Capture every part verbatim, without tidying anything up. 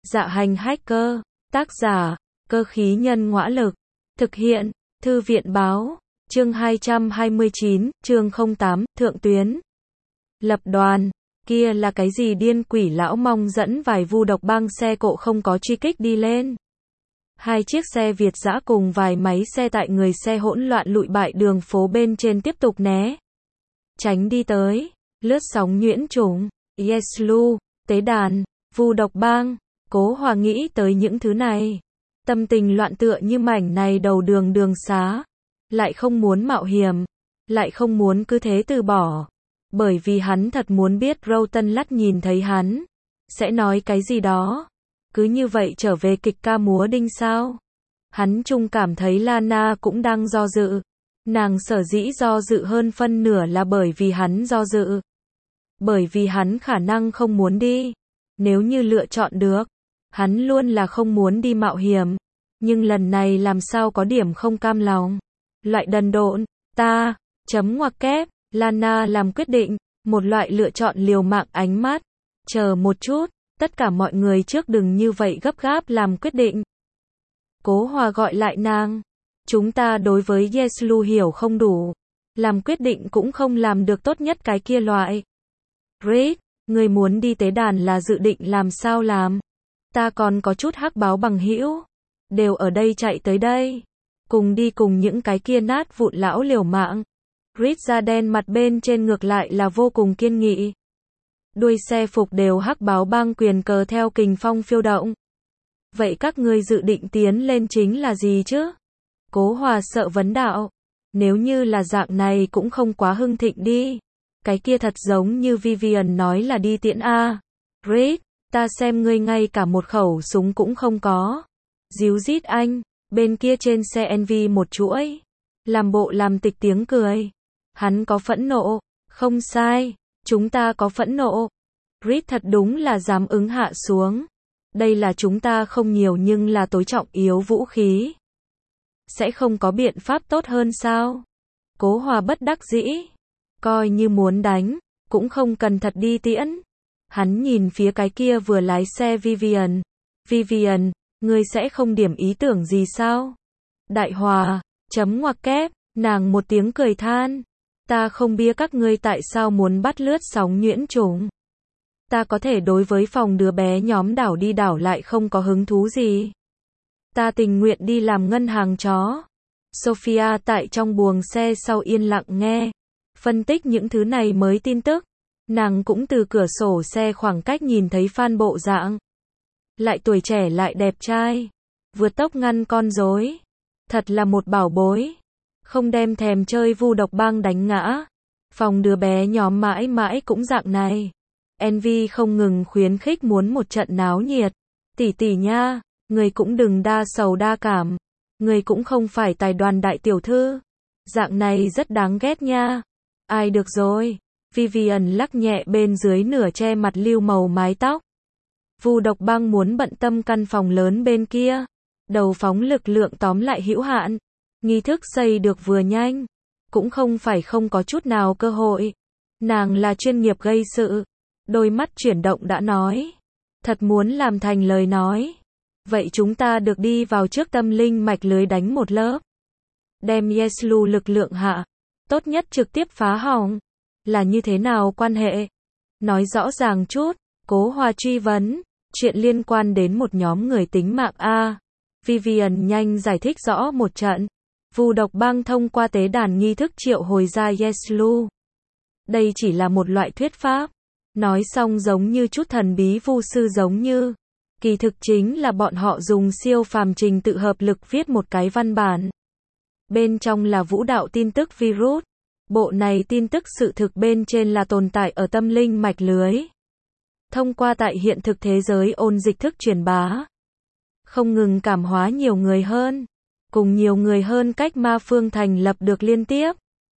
Dạ hành hacker, tác giả, cơ khí nhân ngõa lực, thực hiện, thư viện báo, chương hai trăm hai mươi chín, chương không tám, thượng tuyến. Lập đoàn, kia là cái gì điên quỷ lão mong dẫn vài vu độc băng xe cộ không có truy kích đi lên. Hai chiếc xe Việt dã cùng vài máy xe tại người xe hỗn loạn lụi bại đường phố bên trên tiếp tục né. Tránh đi tới, lướt sóng nhuyễn trùng, Yeslu, tế đàn, vu độc bang. Cố Hòa nghĩ tới những thứ này. Tâm tình loạn tựa như mảnh này đầu đường đường xá. Lại không muốn mạo hiểm. Lại không muốn cứ thế từ bỏ. Bởi vì hắn thật muốn biết Rowton Lắt nhìn thấy hắn. Sẽ nói cái gì đó. Cứ như vậy trở về kịch ca múa đinh sao. Hắn chung cảm thấy Lana cũng đang do dự. Nàng sở dĩ do dự hơn phân nửa là bởi vì hắn do dự. Bởi vì hắn khả năng không muốn đi. Nếu như lựa chọn được. Hắn luôn là không muốn đi mạo hiểm. Nhưng lần này làm sao có điểm không cam lòng. Loại đần độn, ta, chấm ngoặc kép, Lana làm quyết định, một loại lựa chọn liều mạng ánh mắt. Chờ một chút, tất cả mọi người trước đừng như vậy gấp gáp làm quyết định. Cố Hòa gọi lại nàng. Chúng ta đối với Yeslu hiểu không đủ. Làm quyết định cũng không làm được tốt nhất cái kia loại. Reed, người muốn đi tế đàn là dự định làm sao làm? Ta còn có chút hắc báo bằng hữu. Đều ở đây chạy tới đây. Cùng đi cùng những cái kia nát vụn lão liều mạng. Reed da đen mặt bên trên ngược lại là vô cùng kiên nghị. Đuôi xe phục đều hắc báo bang quyền cờ theo kình phong phiêu động. Vậy các ngươi dự định tiến lên chính là gì chứ? Cố Hòa sợ vấn đạo. Nếu như là dạng này cũng không quá hưng thịnh đi. Cái kia thật giống như Vivian nói là đi tiễn A. Reed, ta xem ngươi ngay cả một khẩu súng cũng không có. Díu dít anh, bên kia trên xe Envy một chuỗi. Làm bộ làm tịch tiếng cười. Hắn có phẫn nộ, không sai, chúng ta có phẫn nộ. Reed thật đúng là dám ứng hạ xuống. Đây là chúng ta không nhiều nhưng là tối trọng yếu vũ khí. Sẽ không có biện pháp tốt hơn sao? Cố Hòa bất đắc dĩ. Coi như muốn đánh, cũng không cần thật đi tiễn. Hắn nhìn phía cái kia vừa lái xe Vivian. Vivian, ngươi sẽ không điểm ý tưởng gì sao? Đại Hòa, chấm ngoặc kép, nàng một tiếng cười than. Ta không biết các ngươi tại sao muốn bắt lướt sóng nhuyễn trùng. Ta có thể đối với phòng đứa bé nhóm đảo đi đảo lại không có hứng thú gì. Ta tình nguyện đi làm ngân hàng chó. Sophia tại trong buồng xe sau yên lặng nghe. Phân tích những thứ này mới tin tức. Nàng cũng từ cửa sổ xe khoảng cách nhìn thấy Phan bộ dạng. Lại tuổi trẻ lại đẹp trai. Vượt tốc ngăn con rối. Thật là một bảo bối. Không đem thèm chơi vu độc bang đánh ngã. Phòng đứa bé nhóm mãi mãi cũng dạng này. Envy không ngừng khuyến khích muốn một trận náo nhiệt. Tỷ tỷ nha, người cũng đừng đa sầu đa cảm. Người cũng không phải tài đoàn đại tiểu thư. Dạng này rất đáng ghét nha. Ai được rồi. Vivian lắc nhẹ bên dưới nửa che mặt lưu màu mái tóc. Vu độc bang muốn bận tâm căn phòng lớn bên kia. Đầu phóng lực lượng tóm lại hữu hạn. Nghi thức xây được vừa nhanh. Cũng không phải không có chút nào cơ hội. Nàng là chuyên nghiệp gây sự. Đôi mắt chuyển động đã nói. Thật muốn làm thành lời nói. Vậy chúng ta được đi vào trước tâm linh mạch lưới đánh một lớp. Đem Yeslu lực lượng hạ. Tốt nhất trực tiếp phá hỏng. Là như thế nào quan hệ? Nói rõ ràng chút. Cố Hòa truy vấn. Chuyện liên quan đến một nhóm người tính mạng A. Vivian nhanh giải thích rõ một trận. Vu độc bang thông qua tế đàn nghi thức triệu hồi ra Yeslu. Đây chỉ là một loại thuyết pháp. Nói xong giống như chút thần bí vu sư giống như. Kỳ thực chính là bọn họ dùng siêu phàm trình tự hợp lực viết một cái văn bản. Bên trong là vũ đạo tin tức virus. Bộ này tin tức sự thực bên trên là tồn tại ở tâm linh mạch lưới. Thông qua tại hiện thực thế giới ôn dịch thức truyền bá. Không ngừng cảm hóa nhiều người hơn. Cùng nhiều người hơn cách ma phương thành lập được liên tiếp.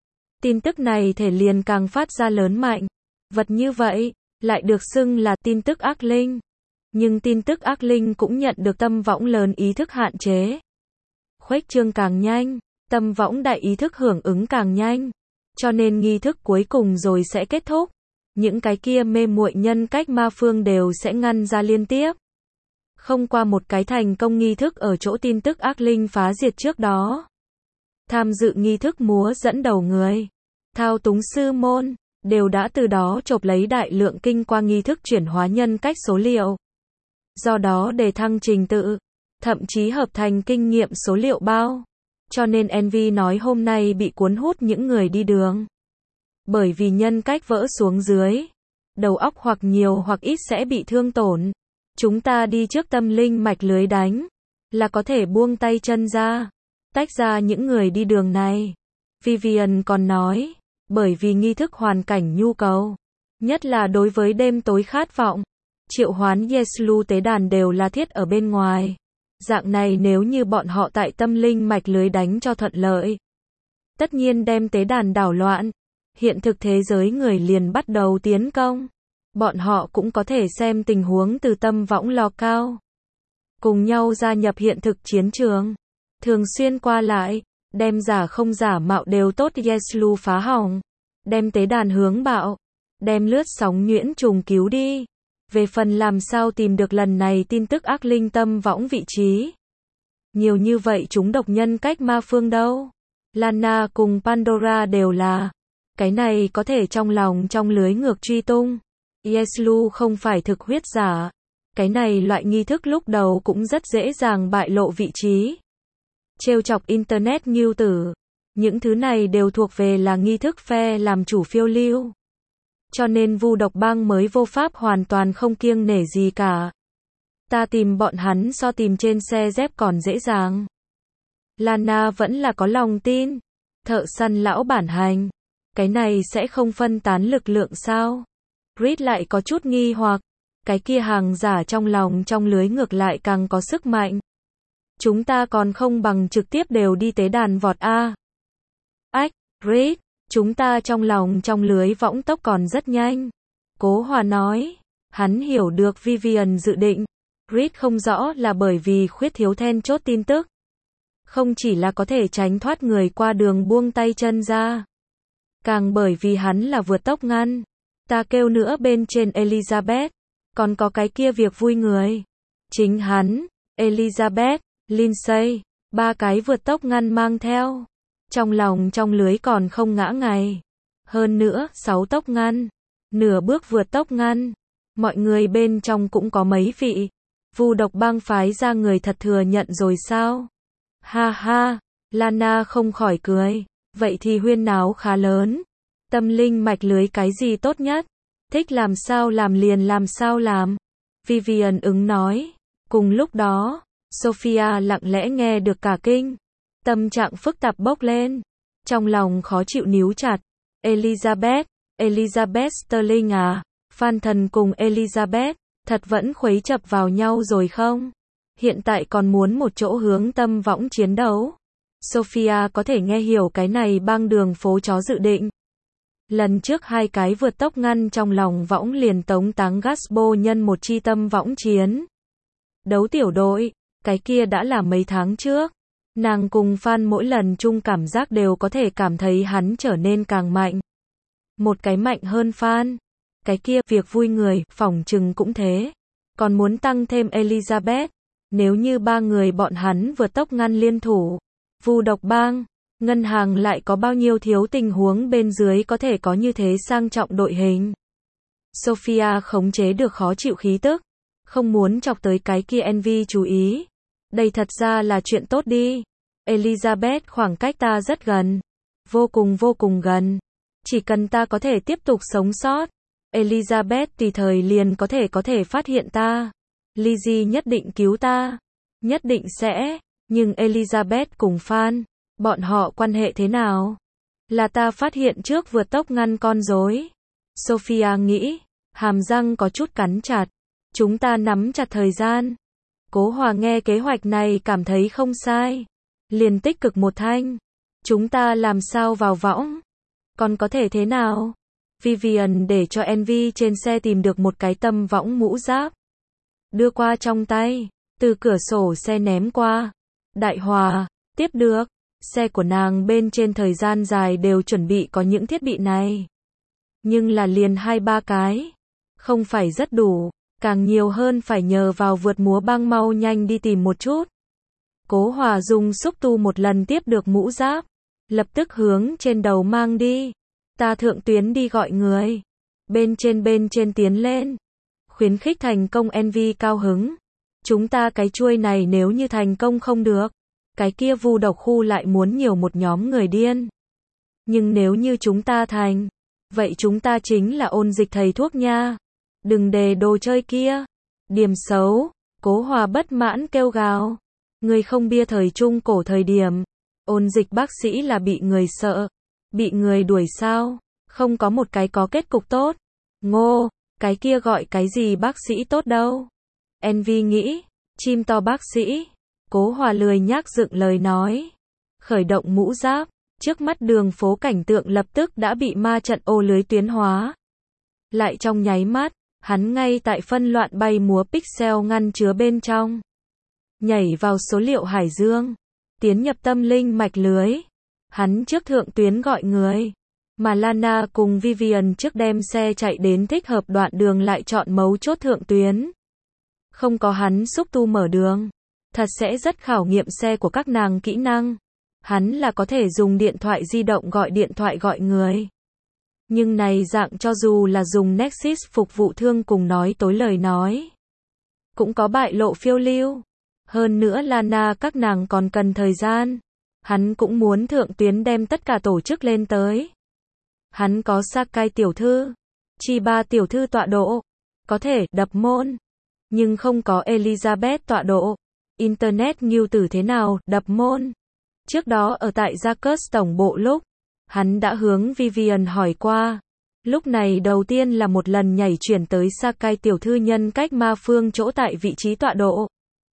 Tin tức này thể liền càng phát ra lớn mạnh. Vật như vậy, lại được xưng là tin tức ác linh. Nhưng tin tức ác linh cũng nhận được tâm võng lớn ý thức hạn chế. Khuếch trương càng nhanh, tâm võng đại ý thức hưởng ứng càng nhanh. Cho nên nghi thức cuối cùng rồi sẽ kết thúc. Những cái kia mê muội nhân cách ma phương đều sẽ ngăn ra liên tiếp. Không qua một cái thành công nghi thức ở chỗ tin tức ác linh phá diệt trước đó. Tham dự nghi thức múa dẫn đầu người, thao túng sư môn, đều đã từ đó chộp lấy đại lượng kinh qua nghi thức chuyển hóa nhân cách số liệu. Do đó để thăng trình tự, thậm chí hợp thành kinh nghiệm số liệu bao. Cho nên Envy nói hôm nay bị cuốn hút những người đi đường. Bởi vì nhân cách vỡ xuống dưới, đầu óc hoặc nhiều hoặc ít sẽ bị thương tổn. Chúng ta đi trước tâm linh mạch lưới đánh, là có thể buông tay chân ra, tách ra những người đi đường này. Vivian còn nói, bởi vì nghi thức hoàn cảnh nhu cầu, nhất là đối với đêm tối khát vọng, triệu hoán Yeslu tế đàn đều là thiết ở bên ngoài. Dạng này nếu như bọn họ tại tâm linh mạch lưới đánh cho thuận lợi, tất nhiên đem tế đàn đảo loạn, hiện thực thế giới người liền bắt đầu tiến công. Bọn họ cũng có thể xem tình huống từ tâm võng lò cao, cùng nhau gia nhập hiện thực chiến trường, thường xuyên qua lại, đem giả không giả mạo đều tốt Yeslu phá hỏng, đem tế đàn hướng bạo, đem lướt sóng nhuyễn trùng cứu đi. Về phần làm sao tìm được lần này tin tức ác linh tâm võng vị trí. Nhiều như vậy chúng độc nhân cách ma phương đâu. Lana cùng Pandora đều là. Cái này có thể trong lòng trong lưới ngược truy tung. Yeslu không phải thực huyết giả. Cái này loại nghi thức lúc đầu cũng rất dễ dàng bại lộ vị trí. Trêu chọc Internet nghiêu tử. Những thứ này đều thuộc về là nghi thức phe làm chủ phiêu lưu. Cho nên Vu Độc Bang mới vô pháp hoàn toàn không kiêng nể gì cả. Ta tìm bọn hắn so tìm trên xe dép còn dễ dàng. Lana vẫn là có lòng tin. Thợ săn lão bản hành. Cái này sẽ không phân tán lực lượng sao? Reed lại có chút nghi hoặc. Cái kia hàng giả trong lòng trong lưới ngược lại càng có sức mạnh. Chúng ta còn không bằng trực tiếp đều đi tế đàn vọt A. Ách, Reed. Chúng ta trong lòng trong lưới võng tốc còn rất nhanh. Cố Hòa nói. Hắn hiểu được Vivian dự định. Reed không rõ là bởi vì khuyết thiếu then chốt tin tức. Không chỉ là có thể tránh thoát người qua đường buông tay chân ra. Càng bởi vì hắn là vượt tốc ngăn. Ta kêu nữa bên trên Elizabeth. Còn có cái kia việc vui người. Chính hắn, Elizabeth, Lindsay. Ba cái vượt tốc ngăn mang theo. Trong lòng trong lưới còn không ngã ngày. Hơn nữa, sáu tốc ngăn. Nửa bước vượt tốc ngăn. Mọi người bên trong cũng có mấy vị. Vu Độc Bang phái ra người thật thừa nhận rồi sao? Ha ha, Lana không khỏi cười. Vậy thì huyên náo khá lớn. Tâm linh mạch lưới cái gì tốt nhất? Thích làm sao làm liền làm sao làm. Vivian ứng nói. Cùng lúc đó, Sophia lặng lẽ nghe được cả kinh. Tâm trạng phức tạp bốc lên. Trong lòng khó chịu níu chặt. Elizabeth, Elizabeth Sterling à, Phan Thần cùng Elizabeth, thật vẫn khuấy chập vào nhau rồi không? Hiện tại còn muốn một chỗ hướng tâm võng chiến đấu. Sophia có thể nghe hiểu cái này bang đường phố chó dự định. Lần trước hai cái vượt tốc ngăn trong lòng võng liền tống táng Gaspo nhân một chi tâm võng chiến. Đấu tiểu đội, cái kia đã là mấy tháng trước. Nàng cùng Phan mỗi lần chung cảm giác đều có thể cảm thấy hắn trở nên càng mạnh. Một cái mạnh hơn Phan. Cái kia, việc vui người, phỏng chừng cũng thế. Còn muốn tăng thêm Elizabeth. Nếu như ba người bọn hắn vượt tốc ngăn liên thủ. Vu Độc Bang, ngân hàng lại có bao nhiêu thiếu tình huống bên dưới có thể có như thế sang trọng đội hình. Sophia khống chế được khó chịu khí tức. Không muốn chọc tới cái kia Envy chú ý. Đây thật ra là chuyện tốt đi. Elizabeth khoảng cách ta rất gần. Vô cùng vô cùng gần. Chỉ cần ta có thể tiếp tục sống sót. Elizabeth tùy thời liền có thể có thể phát hiện ta. Lizzie nhất định cứu ta. Nhất định sẽ. Nhưng Elizabeth cùng Phan, bọn họ quan hệ thế nào? Là ta phát hiện trước vượt tốc ngăn con rối. Sophia nghĩ. Hàm răng có chút cắn chặt. Chúng ta nắm chặt thời gian. Cố Hòa nghe kế hoạch này cảm thấy không sai. Liền tích cực một thanh. Chúng ta làm sao vào võng? Còn có thể thế nào? Vivian để cho Envy trên xe tìm được một cái tâm võng mũ giáp. Đưa qua trong tay. Từ cửa sổ xe ném qua. Đại Hòa, tiếp được. Xe của nàng bên trên thời gian dài đều chuẩn bị có những thiết bị này. Nhưng là liền hai ba cái. Không phải rất đủ. càng nhiều hơn phải nhờ vào vượt múa băng mau nhanh đi tìm một chút. Cố Hòa dùng xúc tu một lần tiếp được mũ giáp, lập tức hướng trên đầu mang đi. Ta thượng tuyến đi gọi người. Bên trên bên trên tiến lên. Khuyến khích thành công en vê cao hứng. Chúng ta cái chuôi này nếu như thành công không được. Cái kia vu độc khu lại muốn nhiều một nhóm người điên. Nhưng nếu như chúng ta thành. Vậy chúng ta chính là ôn dịch thầy thuốc nha. Đừng đề đồ chơi kia. Điểm xấu. Cố Hòa bất mãn kêu gào. Người không bia thời trung cổ thời điểm. Ôn dịch bác sĩ là bị người sợ. Bị người đuổi sao. Không có một cái có kết cục tốt. Ngô. Cái kia gọi cái gì bác sĩ tốt đâu. en vê nghĩ. Chim to bác sĩ. Cố Hòa lười nhác dựng lời nói. Khởi động mũ giáp. Trước mắt đường phố cảnh tượng lập tức đã bị ma trận ô lưới tuyến hóa. Lại trong nháy mắt, hắn ngay tại phân loạn bay múa pixel ngăn chứa bên trong. Nhảy vào số liệu hải dương. Tiến nhập tâm linh mạch lưới. Hắn trước thượng tuyến gọi người. Mà Lana cùng Vivian trước đem xe chạy đến thích hợp đoạn đường lại chọn mấu chốt thượng tuyến. Không có hắn xúc tu mở đường. Thật sẽ rất khảo nghiệm xe của các nàng kỹ năng. Hắn là có thể dùng điện thoại di động gọi điện thoại gọi người. Nhưng này dạng cho dù là dùng Nexus phục vụ thương cùng nói tối lời nói. Cũng có bại lộ phiêu lưu. Hơn nữa Lana các nàng còn cần thời gian. Hắn cũng muốn thượng tuyến đem tất cả tổ chức lên tới. Hắn có Sakai tiểu thư. Chiba tiểu thư tọa độ. Có thể đập môn. Nhưng không có Elizabeth tọa độ. Internet News tử thế nào đập môn. Trước đó ở tại Jacques tổng bộ lúc, hắn đã hướng Vivian hỏi qua. Lúc này đầu tiên là một lần nhảy chuyển tới Sakai tiểu thư nhân cách ma phương chỗ tại vị trí tọa độ.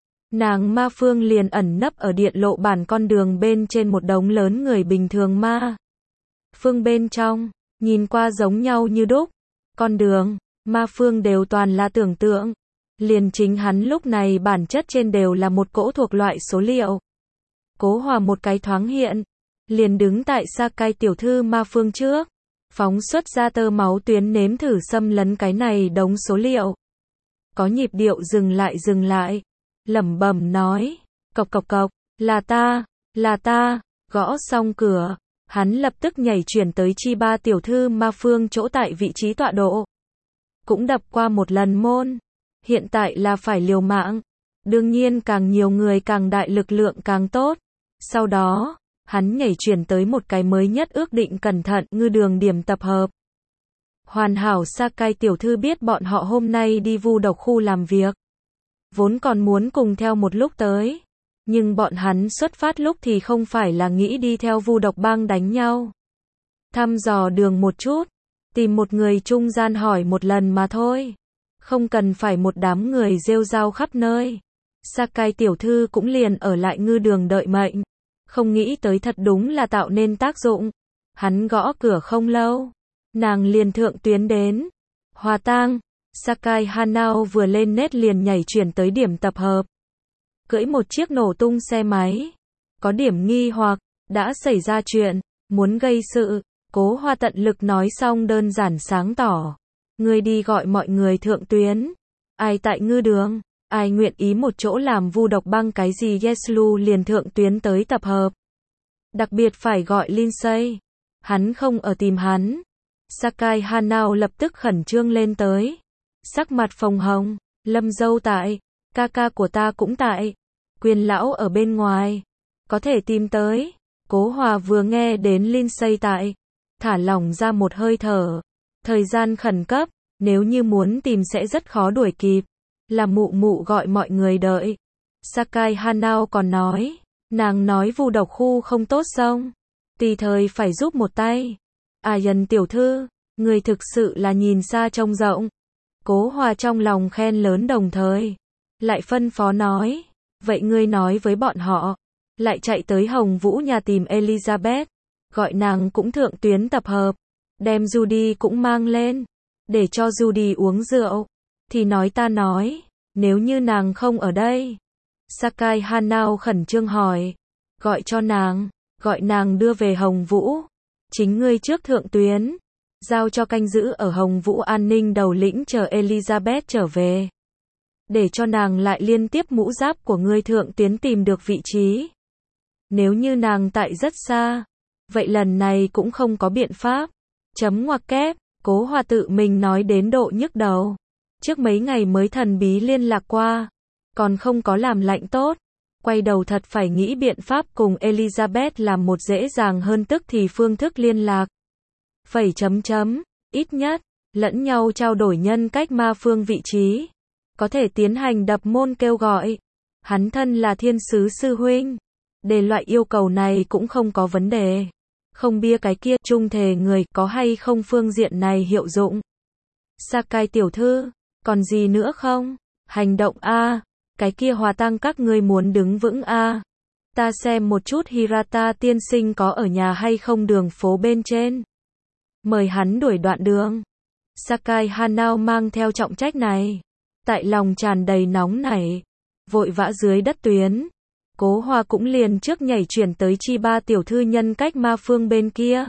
Nàng ma phương liền ẩn nấp ở điện lộ bản con đường bên trên một đống lớn người bình thường ma. Phương bên trong, nhìn qua giống nhau như đúc. Con đường, ma phương đều toàn là tưởng tượng. Liền chính hắn lúc này bản chất trên đều là một cỗ thuộc loại số liệu. Cố Hòa một cái thoáng hiện, liền đứng tại Sakai tiểu thư ma phương trước, phóng xuất ra tơ máu tuyến nếm thử xâm lấn cái này đống số liệu. Có nhịp điệu dừng lại dừng lại, lẩm bẩm nói, cộc cộc cộc, là ta, là ta, gõ xong cửa, hắn lập tức nhảy chuyển tới Chiba tiểu thư ma phương chỗ tại vị trí tọa độ. Cũng đập qua một lần môn, hiện tại là phải liều mạng, đương nhiên càng nhiều người càng đại lực lượng càng tốt. Sau đó, hắn nhảy chuyển tới một cái mới nhất ước định cẩn thận ngư đường điểm tập hợp. Hoàn hảo Sakai tiểu thư biết bọn họ hôm nay đi vu độc khu làm việc. Vốn còn muốn cùng theo một lúc tới. Nhưng bọn hắn xuất phát lúc thì không phải là nghĩ đi theo vu độc bang đánh nhau. Thăm dò đường một chút. Tìm một người trung gian hỏi một lần mà thôi. Không cần phải một đám người rêu rao khắp nơi. Sakai tiểu thư cũng liền ở lại ngư đường đợi mệnh. Không nghĩ tới thật đúng là tạo nên tác dụng. Hắn gõ cửa không lâu. Nàng liền thượng tuyến đến. Hòa tang. Sakai Hanao vừa lên nét liền nhảy chuyển tới điểm tập hợp. Cưỡi một chiếc nổ tung xe máy. Có điểm nghi hoặc, đã xảy ra chuyện, muốn gây sự. Cố Hòa tận lực nói xong đơn giản sáng tỏ. Người đi gọi mọi người thượng tuyến. Ai tại ngư đường. Ai nguyện ý một chỗ làm vu độc băng cái gì Yeslu liền thượng tuyến tới tập hợp. Đặc biệt phải gọi Lindsay. Hắn không ở tìm hắn. Sakai Hanao lập tức khẩn trương lên tới. Sắc mặt phồng hồng. Lâm dâu tại. Ca ca của ta cũng tại. Quyền lão ở bên ngoài. Có thể tìm tới. Cố Hòa vừa nghe đến Lindsay tại. Thả lỏng ra một hơi thở. Thời gian khẩn cấp. Nếu như muốn tìm sẽ rất khó đuổi kịp. Là mụ mụ gọi mọi người đợi. Sakai Hanao còn nói. Nàng nói vu độc khu không tốt xong. Tùy thời phải giúp một tay. À dần tiểu thư. Người thực sự là nhìn xa trông rộng. Cố Hòa trong lòng khen lớn đồng thời. Lại phân phó nói. Vậy ngươi nói với bọn họ. Lại chạy tới Hồng Vũ nhà tìm Elizabeth. Gọi nàng cũng thượng tuyến tập hợp. Đem Judy cũng mang lên. Để cho Judy uống rượu. Thì nói ta nói. Nếu như nàng không ở đây. Sakai Hanao khẩn trương hỏi. Gọi cho nàng. Gọi nàng đưa về Hồng Vũ. Chính ngươi trước thượng tuyến. Giao cho canh giữ ở Hồng Vũ an ninh đầu lĩnh chờ Elizabeth trở về. để cho nàng lại liên tiếp mũ giáp của ngươi thượng tuyến tìm được vị trí. Nếu như nàng tại rất xa, vậy lần này cũng không có biện pháp. Chấm ngoặc kép, Cố Hòa tự mình nói đến độ nhức đầu. Trước mấy ngày mới thần bí liên lạc qua, còn không có làm lạnh tốt. Quay đầu thật phải nghĩ biện pháp cùng Elizabeth làm một dễ dàng hơn, tức thì phương thức liên lạc. Phẩy chấm chấm, ít nhất, lẫn nhau trao đổi nhân cách ma phương vị trí. Có thể tiến hành đập môn kêu gọi. Hắn thân là thiên sứ sư huynh. Để loại yêu cầu này cũng không có vấn đề. Không bia cái kia trung thể người có hay không phương diện này hiệu dụng. Sakai tiểu thư, còn gì nữa không? Hành động a, cái kia hòa tăng các ngươi muốn đứng vững a. Ta xem một chút Hirata tiên sinh có ở nhà hay không đường phố bên trên. Mời hắn đuổi đoạn đường. Sakai Hanao mang theo trọng trách này. Tại lòng tràn đầy nóng nảy. Vội vã dưới đất tuyến. Cố Hòa cũng liền trước nhảy chuyển tới Chiba tiểu thư nhân cách ma phương bên kia.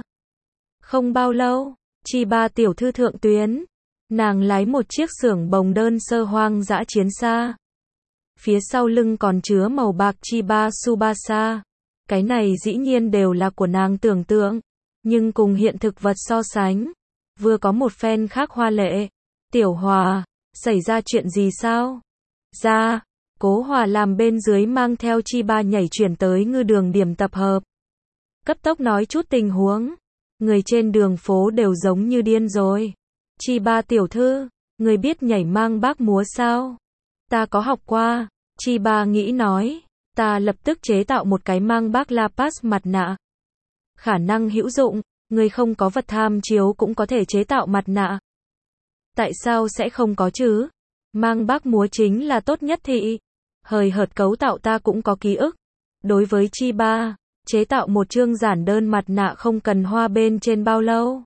Không bao lâu, Chiba tiểu thư thượng tuyến. Nàng lái một chiếc xưởng bồng đơn sơ hoang dã chiến xa. Phía sau lưng còn chứa màu bạc Chiba Tsubasa. Cái này dĩ nhiên đều là của nàng tưởng tượng. Nhưng cùng hiện thực vật so sánh. Vừa có một phen khác hoa lệ. Tiểu Hòa, xảy ra chuyện gì sao? Ra. Cố Hòa làm bên dưới mang theo Chiba nhảy chuyển tới ngư đường điểm tập hợp. Cấp tốc nói chút tình huống. Người trên đường phố đều giống như điên rồi. Chiba tiểu thư, người biết nhảy mang bác múa sao? Ta có học qua. Chiba nghĩ nói. Ta lập tức chế tạo một cái mang bác La Paz mặt nạ. Khả năng hữu dụng, người không có vật tham chiếu cũng có thể chế tạo mặt nạ. Tại sao sẽ không có chứ? Mang bác múa chính là tốt nhất thị. Hời hợt cấu tạo ta cũng có ký ức. Đối với Chiba, chế tạo một chương giản đơn mặt nạ không cần hoa bên trên bao lâu.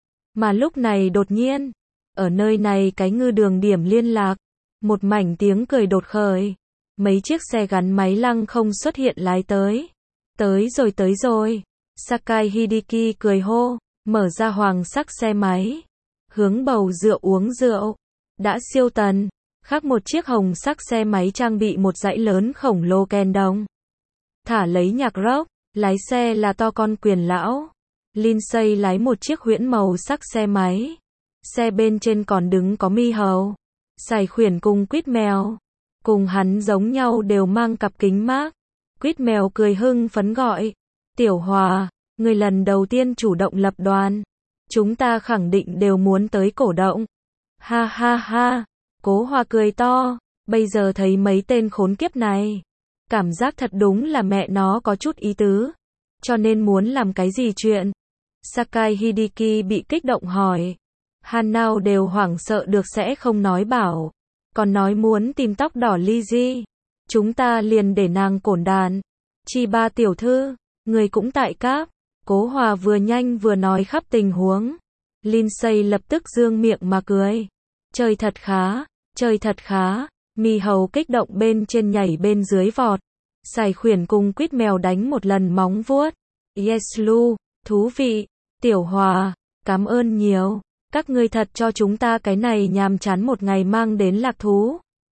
Mà lúc này đột nhiên, ở nơi này cái ngư đường điểm liên lạc, một mảnh tiếng cười đột khởi. Mấy chiếc xe gắn máy lăng không xuất hiện lái tới. Tới rồi tới rồi. Sakai Hideki cười hô, mở ra hoàng sắc xe máy. Hướng bầu rượu uống rượu. Đã siêu tần. Khác một chiếc hồng sắc xe máy trang bị một dãy lớn khổng lồ kèn đồng. Thả lấy nhạc rock, lái xe là to con quyền lão. Lindsay lái một chiếc huyễn màu sắc xe máy. Xe bên trên còn đứng có mi hầu. Sài khuyển cùng quýt mèo. Cùng hắn giống nhau đều mang cặp kính mác. Quýt mèo cười hưng phấn gọi. Tiểu Hòa, người lần đầu tiên chủ động lập đoàn. Chúng ta khẳng định đều muốn tới cổ động. Ha ha ha. Cố Hòa cười to, bây giờ thấy mấy tên khốn kiếp này. Cảm giác thật đúng là mẹ nó có chút ý tứ. Cho nên muốn làm cái gì chuyện? Sakai Hideki bị kích động hỏi. Hanao đều hoảng sợ được sẽ không nói bảo. Còn nói muốn tìm tóc đỏ Lizzie. Chúng ta liền để nàng cổn đàn. Chiba tiểu thư, người cũng tại cáp. Cố Hòa vừa nhanh vừa nói khắp tình huống. Lindsay lập tức dương miệng mà cười. Chơi thật khá, chơi thật khá. Mi hầu kích động bên trên nhảy bên dưới vọt. Sài khuyển cùng quýt mèo đánh một lần móng vuốt. Yes Lu, thú vị. Tiểu Hòa, cảm ơn nhiều. Các ngươi thật cho chúng ta cái này nhàm chán một ngày mang đến lạc thú.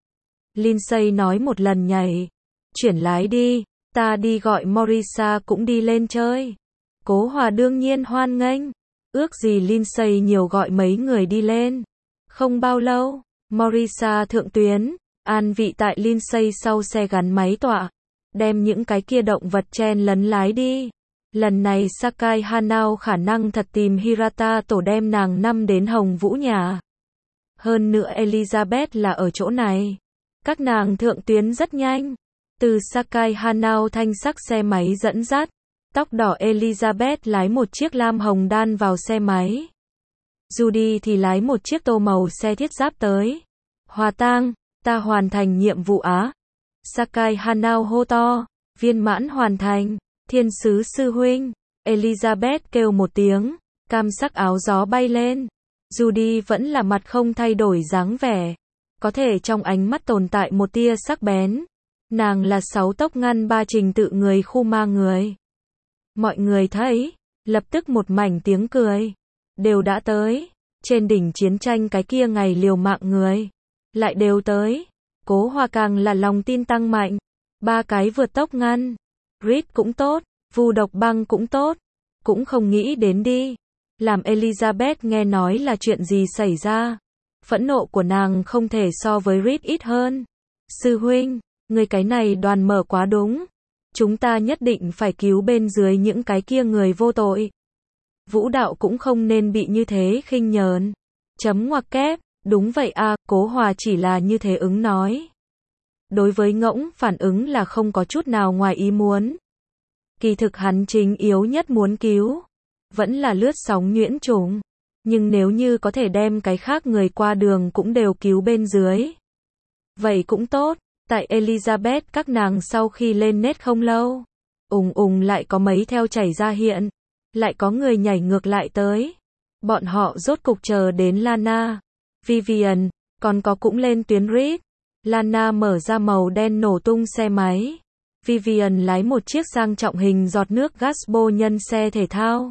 Lindsay nói một lần nhảy. Chuyển lái đi, ta đi gọi Morisa cũng đi lên chơi. Cố Hòa đương nhiên hoan nghênh. Ước gì Lindsay nhiều gọi mấy người đi lên. Không bao lâu, Morisa thượng tuyến, an vị tại Lindsay sau xe gắn máy tọa. Đem những cái kia động vật chen lấn lái đi. Lần này Sakai Hanao khả năng thật tìm Hirata tổ đem nàng năm đến Hồng Vũ nhà. Hơn nữa Elizabeth là ở chỗ này. Các nàng thượng tuyến rất nhanh. Từ Sakai Hanao thanh sắc xe máy dẫn dắt. Tóc đỏ Elizabeth lái một chiếc lam hồng đan vào xe máy. Judy thì lái một chiếc tô màu xe thiết giáp tới. Hòa tang, ta hoàn thành nhiệm vụ á. Sakai Hanao hô to, viên mãn hoàn thành. Thiên sứ sư huynh. Elizabeth kêu một tiếng, cam sắc áo gió bay lên. Judy vẫn là mặt không thay đổi dáng vẻ. Có thể trong ánh mắt tồn tại một tia sắc bén. Nàng là sáu tốc ngăn ba trình tự người khu ma người. Mọi người thấy, lập tức một mảnh tiếng cười. Đều đã tới. Trên đỉnh chiến tranh cái kia ngày liều mạng người. Lại đều tới. Cố Hòa càng là lòng tin tăng mạnh. Ba cái vượt tốc ngăn. Reed cũng tốt, Vu Độc Băng cũng tốt. Cũng không nghĩ đến đi. Làm Elizabeth nghe nói là chuyện gì xảy ra. Phẫn nộ của nàng không thể so với Reed ít hơn. Sư huynh, người cái này đoàn mở quá đúng. Chúng ta nhất định phải cứu bên dưới những cái kia người vô tội. Vũ đạo cũng không nên bị như thế khinh nhờn. Chấm ngoặc kép, đúng vậy à, Cố Hòa chỉ là như thế ứng nói. Đối với Ngỗng, phản ứng là không có chút nào ngoài ý muốn. Kỳ thực hắn chính yếu nhất muốn cứu. Vẫn là lướt sóng nhuyễn trùng. Nhưng nếu như có thể đem cái khác người qua đường cũng đều cứu bên dưới. Vậy cũng tốt. Tại Elizabeth các nàng sau khi lên nết không lâu. Ùng ùng lại có mấy theo chảy ra hiện. Lại có người nhảy ngược lại tới. Bọn họ rốt cục chờ đến Lana, Vivian, còn có cũng lên tuyến Reed. Lana mở ra màu đen nổ tung xe máy. Vivian lái một chiếc sang trọng hình giọt nước Gasbo nhân xe thể thao.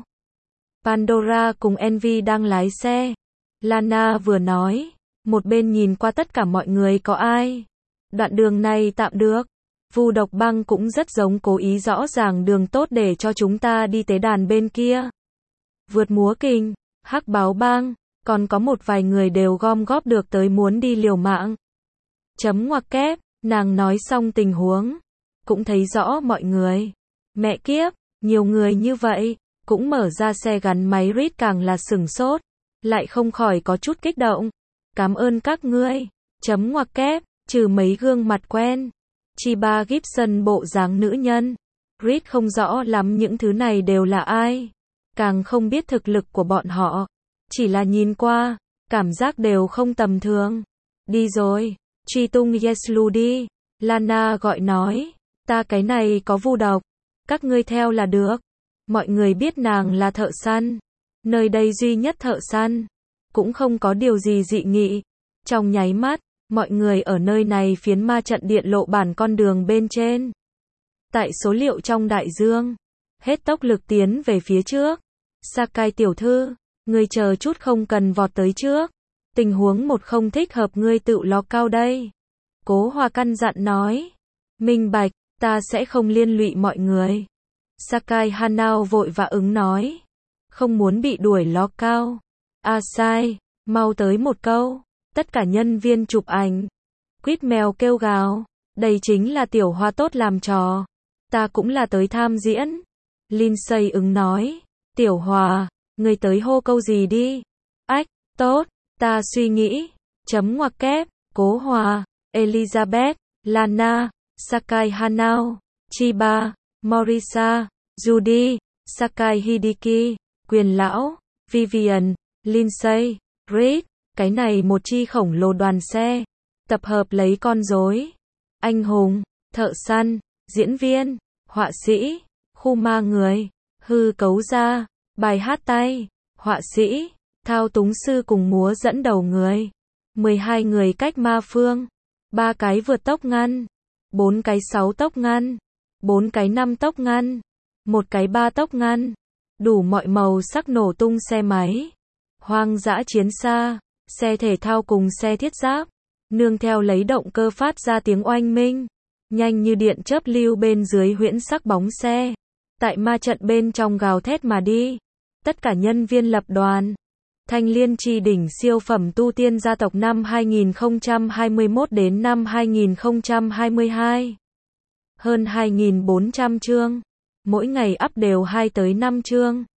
Pandora cùng Envy đang lái xe. Lana vừa nói, một bên nhìn qua tất cả mọi người có ai. Đoạn đường này tạm được. Vu Độc Băng cũng rất giống cố ý rõ ràng đường tốt để cho chúng ta đi tế đàn bên kia. Vượt múa kình, Hắc Báo Bang, còn có một vài người đều gom góp được tới muốn đi liều mạng. Chấm ngoặc kép, nàng nói xong tình huống. Cũng thấy rõ mọi người. Mẹ kiếp, nhiều người như vậy, cũng mở ra xe gắn máy Reed càng là sửng sốt. Lại không khỏi có chút kích động. Cảm ơn các ngươi. Chấm ngoặc kép, trừ mấy gương mặt quen. Chiba Gibson bộ dáng nữ nhân. Reed không rõ lắm những thứ này đều là ai. Càng không biết thực lực của bọn họ. Chỉ là nhìn qua, cảm giác đều không tầm thường. Đi rồi, truy tung Yeslu đi. Lana gọi nói, ta cái này có vu độc. Các ngươi theo là được. Mọi người biết nàng là thợ săn. Nơi đây duy nhất thợ săn. Cũng không có điều gì dị nghị. Trong nháy mắt, mọi người ở nơi này phiến ma trận điện lộ bản con đường bên trên. Tại số liệu trong đại dương. Hết tốc lực tiến về phía trước. Sakai tiểu thư, ngươi chờ chút không cần vọt tới trước. Tình huống một không thích hợp ngươi tự lo cao đây. Cố Hòa căn dặn nói. Minh bạch, ta sẽ không liên lụy mọi người. Sakai Hanao vội và ứng nói. Không muốn bị đuổi lo cao. À sai, mau tới một câu. Tất cả nhân viên chụp ảnh. Quýt mèo kêu gào. Đây chính là tiểu Hoa tốt làm trò. Ta cũng là tới tham diễn. Lindsay ứng nói. Tiểu Hòa, ngươi tới hô câu gì đi. Ách, tốt, ta suy nghĩ. Chấm ngoặc kép, Cố Hòa, Elizabeth, Lana, Sakai Hanao, Chiba, Morisa, Judy, Sakai Hideki, Quyền Lão, Vivian, Lindsay, Reed. Cái này một chi khổng lồ đoàn xe. Tập hợp lấy con rối. Anh hùng, thợ săn, diễn viên, họa sĩ, khu ma người, hư cấu gia, bài hát tay, họa sĩ, thao túng sư cùng múa dẫn đầu người. mười hai người cách ma phương. ba cái vượt tốc ngăn. bốn cái sáu tốc ngăn. bốn cái năm tốc ngăn. một cái ba tốc ngăn. Đủ mọi màu sắc nổ tung xe máy. Hoang dã chiến xa. Xe thể thao cùng xe thiết giáp. Nương theo lấy động cơ phát ra tiếng oanh minh. Nhanh như điện chớp lưu bên dưới huyễn sắc bóng xe. Tại ma trận bên trong gào thét mà đi. Tất cả nhân viên lập đoàn. Thanh Liên Chi đỉnh siêu phẩm tu tiên gia tộc năm hai nghìn không trăm hai mươi mốt đến năm hai nghìn không trăm hai mươi hai. Hơn hai nghìn bốn trăm chương. Mỗi ngày up đều hai tới năm chương.